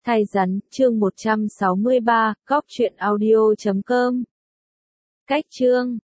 Thay rắn, chương 163, góc truyện audio.com. Cách chương